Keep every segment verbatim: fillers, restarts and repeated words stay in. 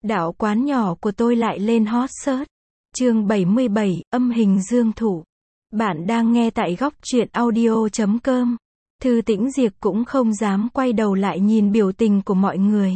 Đạo quán nhỏ của tôi lại lên hot search. Chương bảy mươi bảy, âm hình dương thủ. Bạn đang nghe tại góc truyện audio chấm com. Thư Tĩnh Diệp cũng không dám quay đầu lại nhìn biểu tình của mọi người.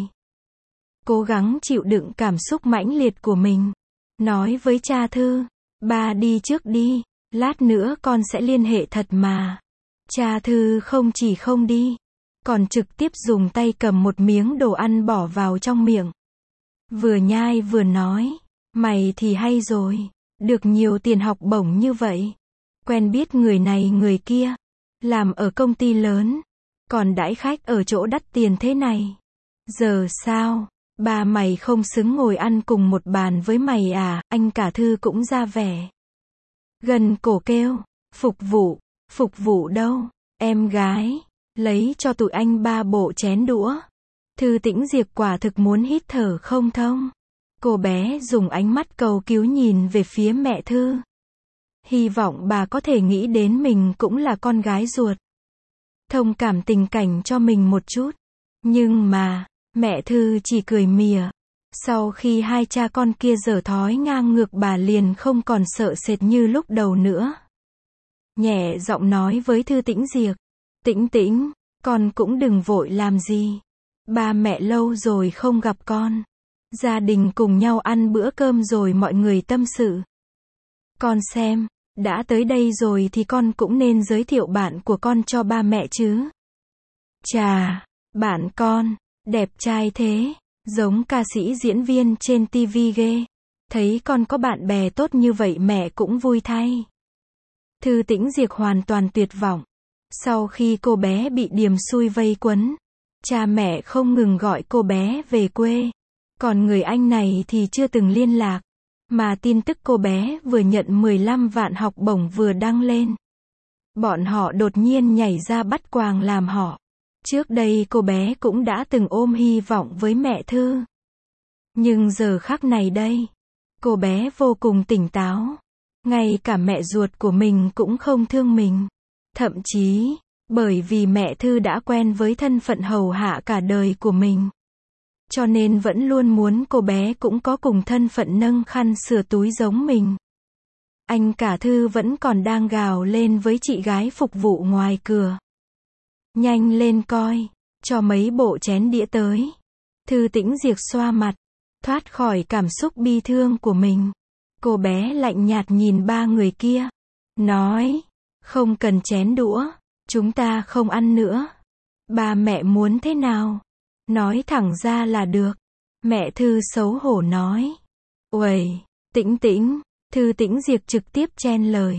Cố gắng chịu đựng cảm xúc mãnh liệt của mình. Nói với cha Thư, ba đi trước đi, lát nữa con sẽ liên hệ thật mà. Cha Thư không chỉ không đi, còn trực tiếp dùng tay cầm một miếng đồ ăn bỏ vào trong miệng. Vừa nhai vừa nói, mày thì hay rồi, được nhiều tiền học bổng như vậy. Quen biết người này người kia, làm ở công ty lớn, còn đãi khách ở chỗ đắt tiền thế này. Giờ sao, ba mày không xứng ngồi ăn cùng một bàn với mày à, anh cả Thư cũng ra vẻ. Gần cổ kêu, phục vụ, phục vụ đâu, em gái, lấy cho tụi anh ba bộ chén đũa. Thư Tĩnh Diệp quả thực muốn hít thở không thông. Cô bé dùng ánh mắt cầu cứu nhìn về phía mẹ Thư. Hy vọng bà có thể nghĩ đến mình cũng là con gái ruột. Thông cảm tình cảnh cho mình một chút. Nhưng mà, mẹ Thư chỉ cười mỉa. Sau khi hai cha con kia dở thói ngang ngược bà liền không còn sợ sệt như lúc đầu nữa. Nhẹ giọng nói với Thư Tĩnh Diệp. Tĩnh Tĩnh, con cũng đừng vội làm gì. Ba mẹ lâu rồi không gặp con. Gia đình cùng nhau ăn bữa cơm rồi mọi người tâm sự. Con xem, đã tới đây rồi thì con cũng nên giới thiệu bạn của con cho ba mẹ chứ. Chà, bạn con, đẹp trai thế, giống ca sĩ diễn viên trên ti vi ghê. Thấy con có bạn bè tốt như vậy mẹ cũng vui thay. Thư Tĩnh Diệp hoàn toàn tuyệt vọng. Sau khi cô bé bị điềm xui vây quấn, cha mẹ không ngừng gọi cô bé về quê. Còn người anh này thì chưa từng liên lạc. Mà tin tức cô bé vừa nhận mười lăm vạn học bổng vừa đăng lên. Bọn họ đột nhiên nhảy ra bắt quàng làm họ. Trước đây cô bé cũng đã từng ôm hy vọng với mẹ Thư. Nhưng giờ khắc này đây, cô bé vô cùng tỉnh táo. Ngay cả mẹ ruột của mình cũng không thương mình. Thậm chí, bởi vì mẹ Thư đã quen với thân phận hầu hạ cả đời của mình. Cho nên vẫn luôn muốn cô bé cũng có cùng thân phận nâng khăn sửa túi giống mình. Anh cả Thư vẫn còn đang gào lên với chị gái phục vụ ngoài cửa. Nhanh lên coi, cho mấy bộ chén đĩa tới. Thư Tĩnh Diệp xoa mặt, thoát khỏi cảm xúc bi thương của mình. Cô bé lạnh nhạt nhìn ba người kia. Nói, không cần chén đũa, chúng ta không ăn nữa. Ba mẹ muốn thế nào? Nói thẳng ra là được. Mẹ Thư xấu hổ nói. Uầy, Tĩnh Tĩnh, Thư Tĩnh Diệp trực tiếp chen lời.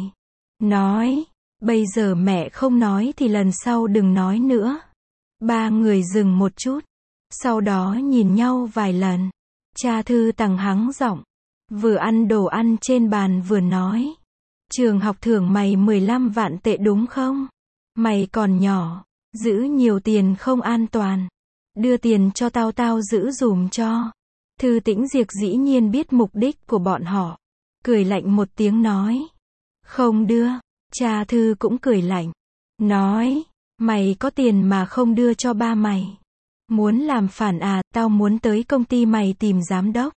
Nói, bây giờ mẹ không nói thì lần sau đừng nói nữa. Ba người dừng một chút. Sau đó nhìn nhau vài lần. Cha Thư tằng hắng giọng. Vừa ăn đồ ăn trên bàn vừa nói. Trường học thưởng mày mười lăm vạn tệ đúng không? Mày còn nhỏ, giữ nhiều tiền không an toàn. Đưa tiền cho tao tao giữ dùm cho. Thư Tĩnh Diệp dĩ nhiên biết mục đích của bọn họ. Cười lạnh một tiếng nói. Không đưa. Cha Thư cũng cười lạnh. Nói, mày có tiền mà không đưa cho ba mày. Muốn làm phản à, tao muốn tới công ty mày tìm giám đốc.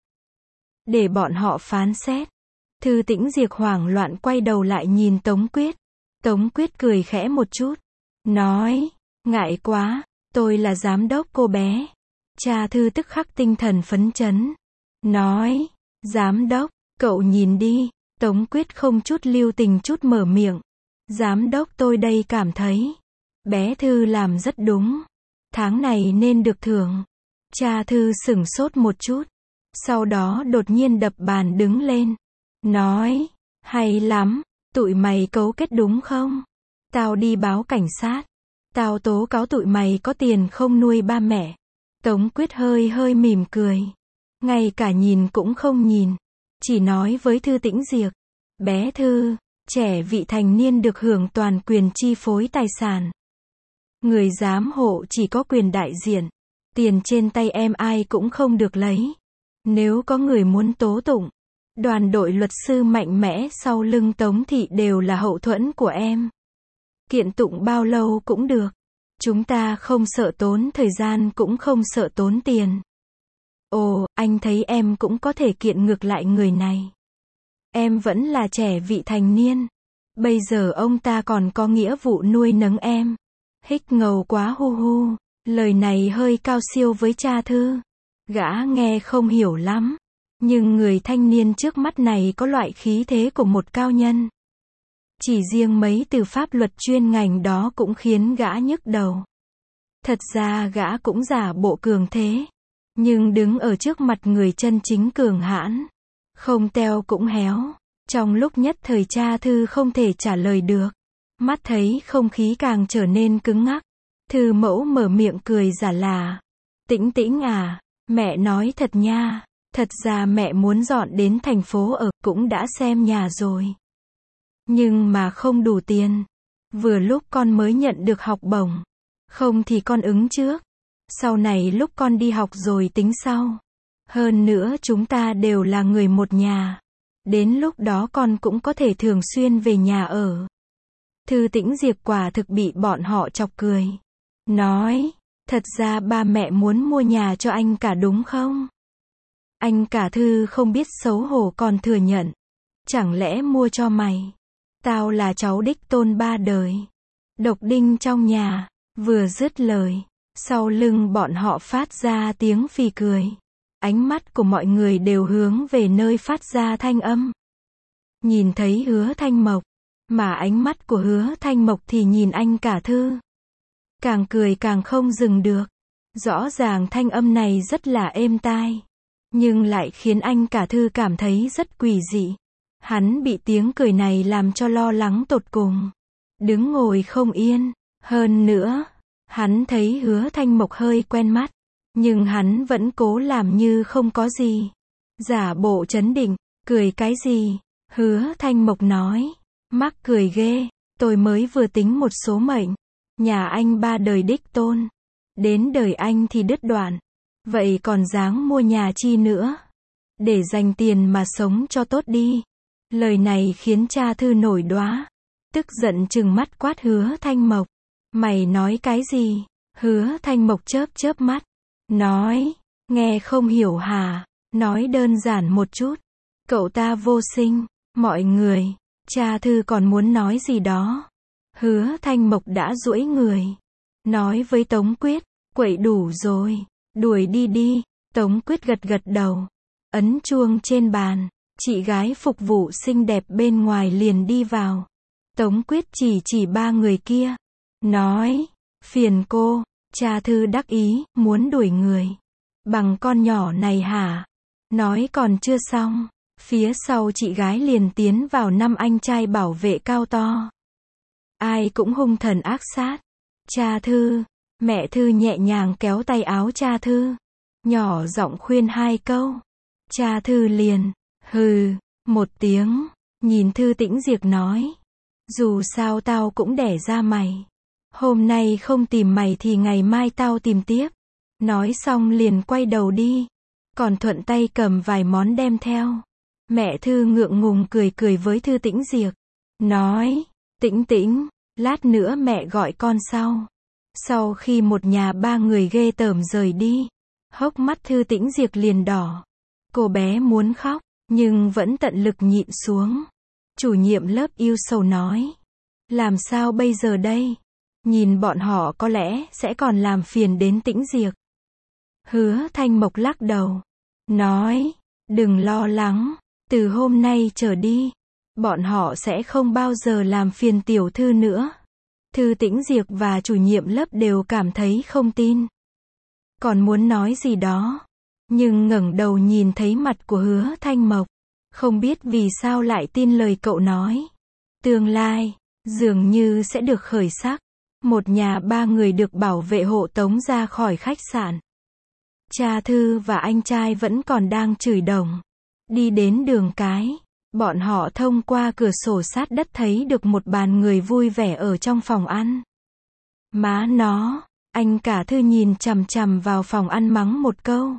Để bọn họ phán xét. Thư Tĩnh Diệp hoảng loạn quay đầu lại nhìn Tống Quyết. Tống Quyết cười khẽ một chút. Nói, ngại quá. Tôi là giám đốc cô bé. Cha Thư tức khắc tinh thần phấn chấn. Nói, giám đốc, cậu nhìn đi. Tống Quyết không chút lưu tình chút mở miệng. Giám đốc tôi đây cảm thấy. Bé Thư làm rất đúng. Tháng này nên được thưởng. Cha Thư sửng sốt một chút. Sau đó đột nhiên đập bàn đứng lên. Nói, hay lắm, tụi mày cấu kết đúng không? Tao đi báo cảnh sát. Tao tố cáo tụi mày có tiền không nuôi ba mẹ. Tống Quyết hơi hơi mỉm cười. Ngay cả nhìn cũng không nhìn. Chỉ nói với Thư Tĩnh Diệp. Bé Thư, trẻ vị thành niên được hưởng toàn quyền chi phối tài sản. Người giám hộ chỉ có quyền đại diện. Tiền trên tay em ai cũng không được lấy. Nếu có người muốn tố tụng, đoàn đội luật sư mạnh mẽ sau lưng Tống Thị đều là hậu thuẫn của em. Kiện tụng bao lâu cũng được. Chúng ta không sợ tốn thời gian cũng không sợ tốn tiền. Ồ, anh thấy em cũng có thể kiện ngược lại người này. Em vẫn là trẻ vị thành niên. Bây giờ ông ta còn có nghĩa vụ nuôi nấng em. Hích ngầu quá hu hu. Lời này hơi cao siêu với cha Thư. Gã nghe không hiểu lắm. Nhưng người thanh niên trước mắt này có loại khí thế của một cao nhân. Chỉ riêng mấy từ pháp luật chuyên ngành đó cũng khiến gã nhức đầu. Thật ra gã cũng giả bộ cường thế. Nhưng đứng ở trước mặt người chân chính cường hãn. Không teo cũng héo. Trong lúc nhất thời cha Thư không thể trả lời được. Mắt thấy không khí càng trở nên cứng ngắc. Thư mẫu mở miệng cười giả là. Tĩnh Tĩnh à, mẹ nói thật nha. Thật ra mẹ muốn dọn đến thành phố ở, cũng đã xem nhà rồi. Nhưng mà không đủ tiền. Vừa lúc con mới nhận được học bổng. Không thì con ứng trước. Sau này lúc con đi học rồi tính sau. Hơn nữa chúng ta đều là người một nhà. Đến lúc đó con cũng có thể thường xuyên về nhà ở. Thư Tĩnh Diệp quả thực bị bọn họ chọc cười. Nói, thật ra ba mẹ muốn mua nhà cho anh cả đúng không? Anh cả Thư không biết xấu hổ còn thừa nhận. Chẳng lẽ mua cho mày? Tao là cháu đích tôn ba đời. Độc đinh trong nhà. Vừa dứt lời. Sau lưng bọn họ phát ra tiếng phì cười. Ánh mắt của mọi người đều hướng về nơi phát ra thanh âm. Nhìn thấy Hứa Thanh Mộc. Mà ánh mắt của Hứa Thanh Mộc thì nhìn anh cả Thư. Càng cười càng không dừng được. Rõ ràng thanh âm này rất là êm tai. Nhưng lại khiến anh cả Thư cảm thấy rất quỷ dị. Hắn bị tiếng cười này làm cho lo lắng tột cùng. Đứng ngồi không yên. Hơn nữa, hắn thấy Hứa Thanh Mộc hơi quen mắt. Nhưng hắn vẫn cố làm như không có gì. Giả bộ trấn định, cười cái gì? Hứa Thanh Mộc nói. Mắc cười ghê, tôi mới vừa tính một số mệnh. Nhà anh ba đời đích tôn. Đến đời anh thì đứt đoạn. Vậy còn dáng mua nhà chi nữa? Để dành tiền mà sống cho tốt đi. Lời này khiến cha Thư nổi đoá. Tức giận trừng mắt quát Hứa Thanh Mộc. Mày nói cái gì? Hứa Thanh Mộc chớp chớp mắt. Nói, nghe không hiểu hả? Nói đơn giản một chút. Cậu ta vô sinh, mọi người. Cha Thư còn muốn nói gì đó. Hứa Thanh Mộc đã duỗi người. Nói với Tống Quyết, quậy đủ rồi. Đuổi đi đi. Tống Quyết gật gật đầu. Ấn chuông trên bàn. Chị gái phục vụ xinh đẹp bên ngoài liền đi vào. Tống Quyết chỉ chỉ ba người kia. Nói, phiền cô. Cha Thư đắc ý, muốn đuổi người. Bằng con nhỏ này hả? Nói còn chưa xong. Phía sau chị gái liền tiến vào năm anh trai bảo vệ cao to. Ai cũng hung thần ác sát. Cha Thư. Mẹ Thư nhẹ nhàng kéo tay áo cha Thư. Nhỏ giọng khuyên hai câu. Cha Thư liền. Hừ. Một tiếng. Nhìn Thư Tĩnh Diệp nói. Dù sao tao cũng đẻ ra mày. Hôm nay không tìm mày thì ngày mai tao tìm tiếp. Nói xong liền quay đầu đi. Còn thuận tay cầm vài món đem theo. Mẹ Thư ngượng ngùng cười cười với Thư Tĩnh Diệp. Nói, Tĩnh Tĩnh, lát nữa mẹ gọi con sau. Sau khi một nhà ba người ghê tởm rời đi. Hốc mắt Thư Tĩnh Diệp liền đỏ. Cô bé muốn khóc, nhưng vẫn tận lực nhịn xuống. Chủ nhiệm lớp yêu sầu nói. Làm sao bây giờ đây? Nhìn bọn họ có lẽ sẽ còn làm phiền đến Tĩnh Diệp. Hứa Thanh Mộc lắc đầu. Nói, đừng lo lắng. Từ hôm nay trở đi, bọn họ sẽ không bao giờ làm phiền tiểu thư nữa. Thư Tĩnh Diệp và chủ nhiệm lớp đều cảm thấy không tin. Còn muốn nói gì đó. Nhưng ngẩng đầu nhìn thấy mặt của Hứa Thanh Mộc. Không biết vì sao lại tin lời cậu nói. Tương lai, dường như sẽ được khởi sắc. Một nhà ba người được bảo vệ hộ tống ra khỏi khách sạn. Cha Thư và anh trai vẫn còn đang chửi đồng. Đi đến đường cái. Bọn họ thông qua cửa sổ sát đất thấy được một bàn người vui vẻ ở trong phòng ăn. Má nó, anh cả Thư nhìn chằm chằm vào phòng ăn mắng một câu.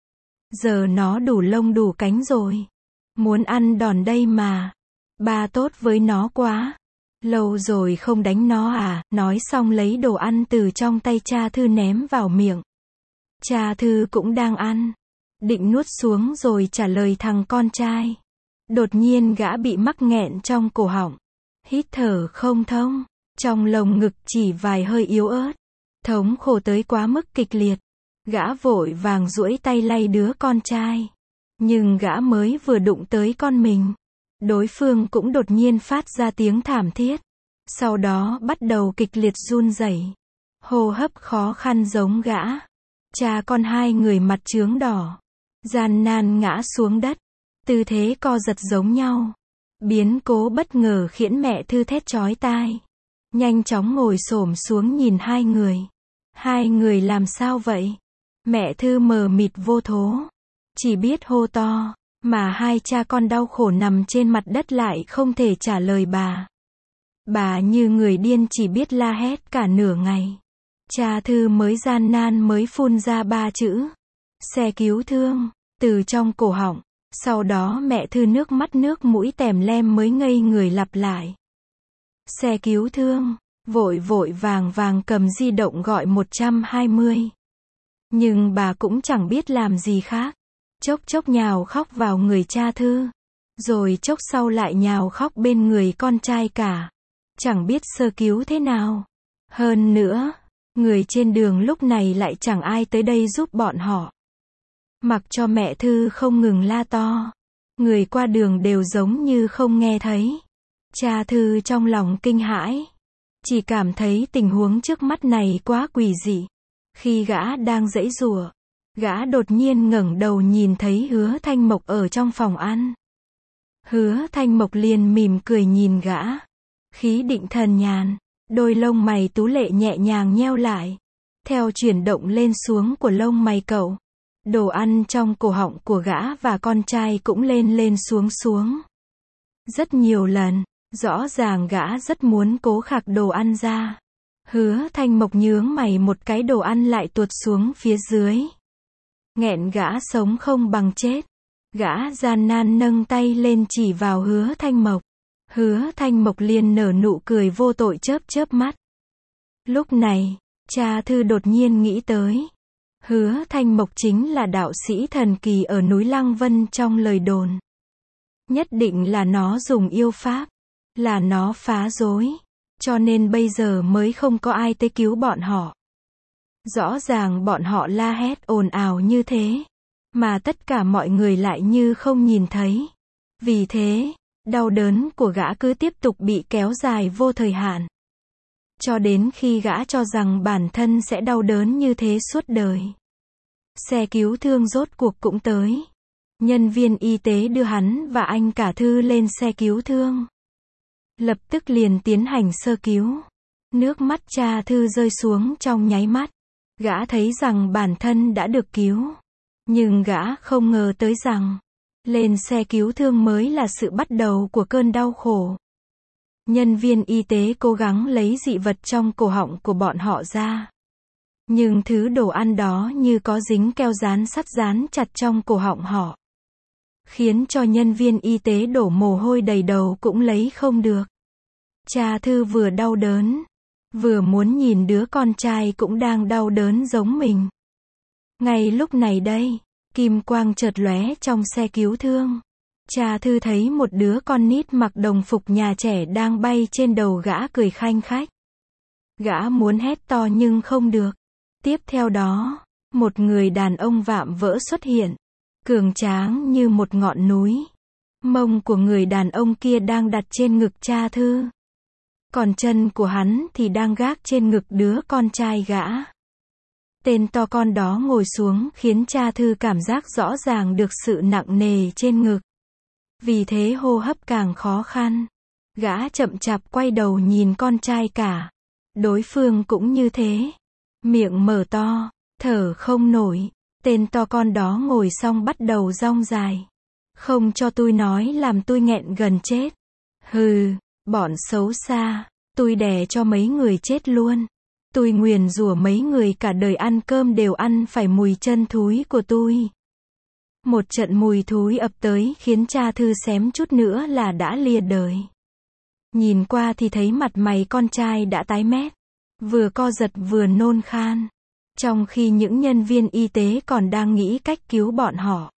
Giờ nó đủ lông đủ cánh rồi. Muốn ăn đòn đây mà. Ba tốt với nó quá. Lâu rồi không đánh nó à, nói xong lấy đồ ăn từ trong tay cha Thư ném vào miệng. Cha Thư cũng đang ăn. định nuốt xuống rồi trả lời thằng con trai. Đột nhiên gã bị mắc nghẹn trong cổ họng. Hít thở không thông, trong lồng ngực chỉ vài hơi yếu ớt. Thống khổ tới quá mức kịch liệt. Gã vội vàng duỗi tay lay đứa con trai. Nhưng gã mới vừa đụng tới con mình, đối phương cũng đột nhiên phát ra tiếng thảm thiết. Sau đó bắt đầu kịch liệt run rẩy, hô hấp khó khăn giống gã. Cha con hai người mặt chướng đỏ, gian nan ngã xuống đất, tư thế co giật giống nhau. Biến cố bất ngờ khiến mẹ Thư thét chói tai. Nhanh chóng ngồi xổm xuống nhìn hai người. Hai người làm sao vậy? Mẹ Thư mờ mịt vô thố, chỉ biết hô to, mà hai cha con đau khổ nằm trên mặt đất lại không thể trả lời bà. Bà như người điên chỉ biết la hét cả nửa ngày. Cha Thư mới gian nan mới phun ra ba chữ: xe cứu thương, từ trong cổ họng. Sau đó mẹ Thư nước mắt nước mũi tèm lem mới ngây người lặp lại: xe cứu thương, vội vội vàng vàng cầm di động gọi một hai không. Nhưng bà cũng chẳng biết làm gì khác. Chốc chốc nhào khóc vào người cha Thư, rồi chốc sau lại nhào khóc bên người con trai cả. Chẳng biết sơ cứu thế nào. Hơn nữa, người trên đường lúc này lại chẳng ai tới đây giúp bọn họ. Mặc cho mẹ Thư không ngừng la to, người qua đường đều giống như không nghe thấy. Cha Thư trong lòng kinh hãi, chỉ cảm thấy tình huống trước mắt này quá quỷ dị. Khi gã đang giãy giụa, gã đột nhiên ngẩng đầu nhìn thấy Hứa Thanh Mộc ở trong phòng ăn. Hứa Thanh Mộc liền mỉm cười nhìn gã, khí định thần nhàn, đôi lông mày tú lệ nhẹ nhàng nheo lại. Theo chuyển động lên xuống của lông mày cậu, đồ ăn trong cổ họng của gã và con trai cũng lên lên xuống xuống. Rất nhiều lần, rõ ràng gã rất muốn cố khạc đồ ăn ra. Hứa Thanh Mộc nhướng mày một cái, đồ ăn lại tuột xuống phía dưới. Nghẹn gã sống không bằng chết. Gã gian nan nâng tay lên chỉ vào Hứa Thanh Mộc. Hứa Thanh Mộc liền nở nụ cười vô tội chớp chớp mắt. Lúc này, cha Thư đột nhiên nghĩ tới. Hứa Thanh Mộc chính là đạo sĩ thần kỳ ở núi Lăng Vân trong lời đồn. Nhất định là nó dùng yêu pháp, là nó phá rối, cho nên bây giờ mới không có ai tới cứu bọn họ. Rõ ràng bọn họ la hét ồn ào như thế, mà tất cả mọi người lại như không nhìn thấy. Vì thế, đau đớn của gã cứ tiếp tục bị kéo dài vô thời hạn. Cho đến khi gã cho rằng bản thân sẽ đau đớn như thế suốt đời. Xe cứu thương rốt cuộc cũng tới. Nhân viên y tế đưa hắn và anh cả Thư lên xe cứu thương. Lập tức liền tiến hành sơ cứu. Nước mắt cha Thư rơi xuống trong nháy mắt. Gã thấy rằng bản thân đã được cứu. Nhưng gã không ngờ tới rằng, lên xe cứu thương mới là sự bắt đầu của cơn đau khổ. Nhân viên y tế cố gắng lấy dị vật trong cổ họng của bọn họ ra. Nhưng thứ đồ ăn đó như có dính keo dán sắt dán chặt trong cổ họng họ. Khiến cho nhân viên y tế đổ mồ hôi đầy đầu cũng lấy không được. Cha Thư vừa đau đớn, vừa muốn nhìn đứa con trai cũng đang đau đớn giống mình. Ngay lúc này đây, kim quang chợt lóe trong xe cứu thương. Cha Thư thấy một đứa con nít mặc đồng phục nhà trẻ đang bay trên đầu gã cười khanh khách. Gã muốn hét to nhưng không được. Tiếp theo đó, một người đàn ông vạm vỡ xuất hiện, cường tráng như một ngọn núi. Mông của người đàn ông kia đang đặt trên ngực cha Thư. Còn chân của hắn thì đang gác trên ngực đứa con trai gã. Tên to con đó ngồi xuống khiến cha Thư cảm giác rõ ràng được sự nặng nề trên ngực. Vì thế hô hấp càng khó khăn. Gã chậm chạp quay đầu nhìn con trai cả. Đối phương cũng như thế. Miệng mở to, thở không nổi. Tên to con đó ngồi xong bắt đầu rong dài. Không cho tôi nói làm tôi nghẹn gần chết. Hừ, bọn xấu xa, tôi đè cho mấy người chết luôn. Tôi nguyền rủa mấy người cả đời ăn cơm đều ăn phải mùi chân thúi của tôi. Một trận mùi thúi ập tới khiến cha Thư xém chút nữa là đã lìa đời. Nhìn qua thì thấy mặt mày con trai đã tái mét, vừa co giật vừa nôn khan. trong khi những nhân viên y tế còn đang nghĩ cách cứu bọn họ.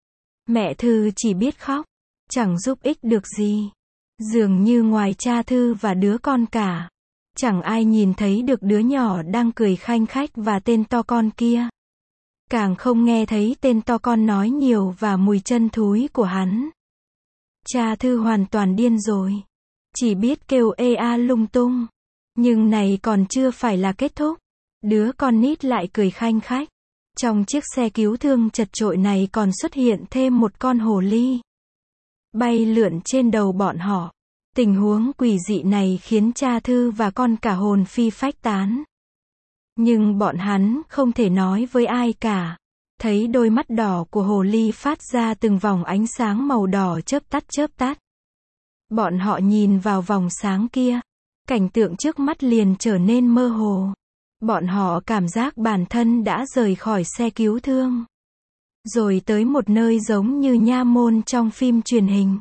Mẹ Thư chỉ biết khóc, chẳng giúp ích được gì. Dường như ngoài cha Thư và đứa con cả, chẳng ai nhìn thấy được đứa nhỏ đang cười khanh khách và tên to con kia. Càng không nghe thấy tên to con nói nhiều và mùi chân thúi của hắn. Cha Thư hoàn toàn điên rồi. Chỉ biết kêu ê a lung tung. Nhưng này còn chưa phải là kết thúc. Đứa con nít lại cười khanh khách. Trong chiếc xe cứu thương chật chội này còn xuất hiện thêm một con hồ ly. Bay lượn trên đầu bọn họ. Tình huống quỷ dị này khiến cha Thư và con cả hồn phi phách tán. Nhưng bọn hắn không thể nói với ai cả. Thấy đôi mắt đỏ của hồ ly phát ra từng vòng ánh sáng màu đỏ chớp tắt chớp tắt. Bọn họ nhìn vào vòng sáng kia. Cảnh tượng trước mắt liền trở nên mơ hồ. Bọn họ cảm giác bản thân đã rời khỏi xe cứu thương. Rồi tới một nơi giống như nha môn trong phim truyền hình.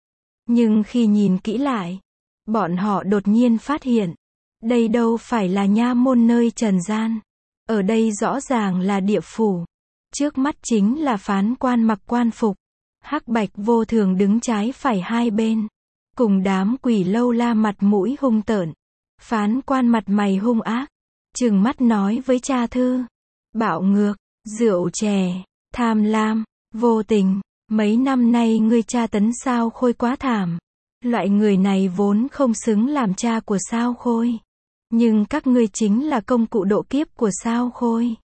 Nhưng khi nhìn kỹ lại, bọn họ đột nhiên phát hiện. Đây đâu phải là nha môn nơi trần gian. Ở đây rõ ràng là địa phủ. Trước mắt chính là phán quan mặc quan phục. Hắc bạch vô thường đứng trái phải hai bên. Cùng đám quỷ lâu la mặt mũi hung tợn. Phán quan mặt mày hung ác. Trừng mắt nói với cha Thư. Bạo ngược, rượu chè, tham lam, vô tình. Mấy năm nay ngươi tra tấn Sao Khôi quá thảm. Loại người này vốn không xứng làm cha của Sao Khôi. Nhưng các ngươi chính là công cụ độ kiếp của Sao Khôi.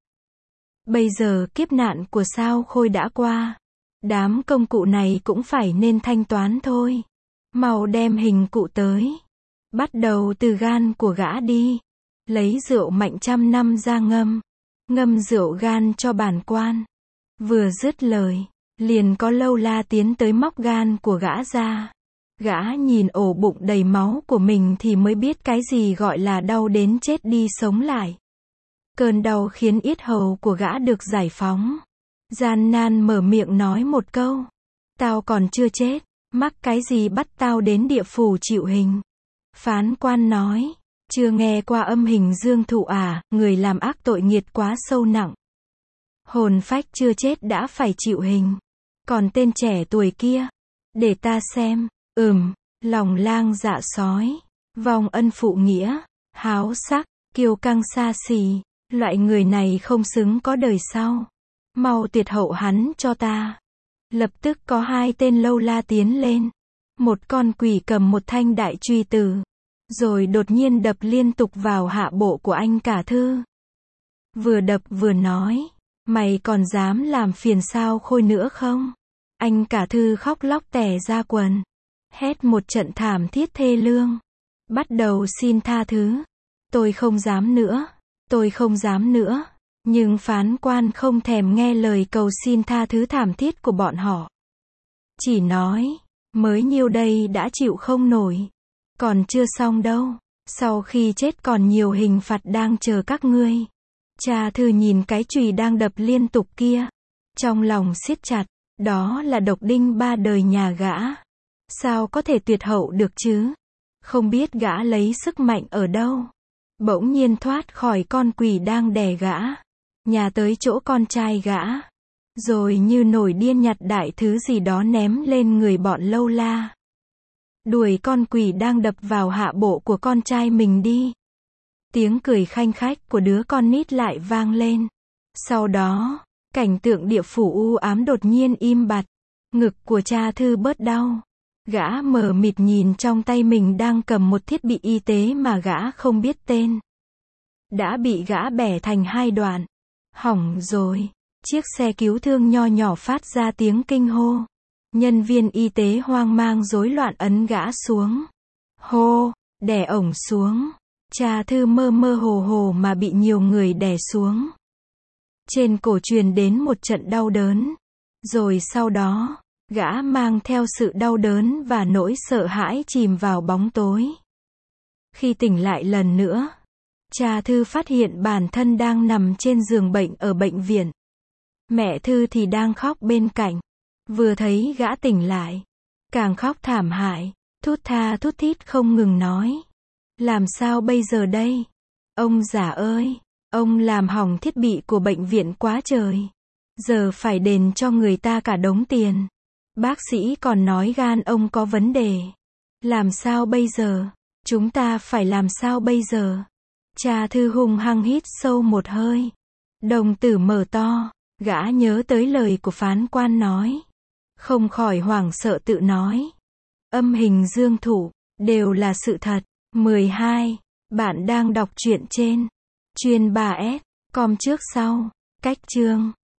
Bây giờ kiếp nạn của Sao Khôi đã qua. Đám công cụ này cũng phải nên thanh toán thôi. Mau đem hình cụ tới. Bắt đầu từ gan của gã đi. Lấy rượu mạnh trăm năm ra ngâm. Ngâm rượu gan cho bản quan. Vừa dứt lời, liền có lâu la tiến tới móc gan của gã ra. Gã nhìn ổ bụng đầy máu của mình thì mới biết cái gì gọi là đau đến chết đi sống lại. Cơn đau khiến yết hầu của gã được giải phóng. Gian nan mở miệng nói một câu. Tao còn chưa chết, mắc cái gì bắt tao đến địa phủ chịu hình. Phán quan nói, chưa nghe qua âm hình dương thụ à, người làm ác tội nghiệt quá sâu nặng. Hồn phách chưa chết đã phải chịu hình. Còn tên trẻ tuổi kia, để ta xem, ừm, lòng lang dạ sói, vong ân phụ nghĩa, háo sắc, kiêu căng xa xỉ, loại người này không xứng có đời sau. Mau tuyệt hậu hắn cho ta. Lập tức có hai tên lâu la tiến lên. Một con quỷ cầm một thanh đại truy tử. Rồi đột nhiên đập liên tục vào hạ bộ của anh cả Thư. Vừa đập vừa nói, mày còn dám làm phiền Sao Khôi nữa không? Anh cả Thư khóc lóc tè ra quần. Hét một trận thảm thiết thê lương. Bắt đầu xin tha thứ. Tôi không dám nữa. Tôi không dám nữa. Nhưng phán quan không thèm nghe lời cầu xin tha thứ thảm thiết của bọn họ. Chỉ nói, mới nhiêu đây đã chịu không nổi. Còn chưa xong đâu. Sau khi chết còn nhiều hình phạt đang chờ các ngươi. Cha Thư nhìn cái chùy đang đập liên tục kia. Trong lòng siết chặt. Đó là độc đinh ba đời nhà gã. Sao có thể tuyệt hậu được chứ? Không biết gã lấy sức mạnh ở đâu. Bỗng nhiên thoát khỏi con quỷ đang đè gã. Nhà tới chỗ con trai gã. Rồi như nổi điên nhặt đại thứ gì đó ném lên người bọn lâu la. Đuổi con quỷ đang đập vào hạ bộ của con trai mình đi. Tiếng cười khanh khách của đứa con nít lại vang lên. Sau đó, cảnh tượng địa phủ u ám đột nhiên im bặt. Ngực của cha Thư bớt đau. Gã mờ mịt nhìn trong tay mình đang cầm một thiết bị y tế mà gã không biết tên. Đã bị gã bẻ thành hai đoạn. Hỏng rồi. Chiếc xe cứu thương nho nhỏ phát ra tiếng kinh hô. Nhân viên y tế hoang mang rối loạn ấn gã xuống. Hô, đè ổng xuống. Cha Thư mơ mơ hồ hồ mà bị nhiều người đè xuống. Trên cổ truyền đến một trận đau đớn. Rồi sau đó, gã mang theo sự đau đớn và nỗi sợ hãi chìm vào bóng tối. Khi tỉnh lại lần nữa, cha Thư phát hiện bản thân đang nằm trên giường bệnh ở bệnh viện. Mẹ Thư thì đang khóc bên cạnh. Vừa thấy gã tỉnh lại, càng khóc thảm hại, thút tha thút thít không ngừng nói. Làm sao bây giờ đây? Ông già ơi, Ông làm hỏng thiết bị của bệnh viện quá trời. Giờ phải đền cho người ta cả đống tiền. Bác sĩ còn nói gan ông có vấn đề. Làm sao bây giờ? Chúng ta phải làm sao bây giờ? Cha Thư hung hăng hít sâu một hơi. Đồng tử mở to, gã nhớ tới lời của phán quan nói. Không khỏi hoảng sợ tự nói. Âm hình dương thủ, đều là sự thật. mười hai. Bạn đang đọc truyện trên chuyên ba S com trước sau. Cách chương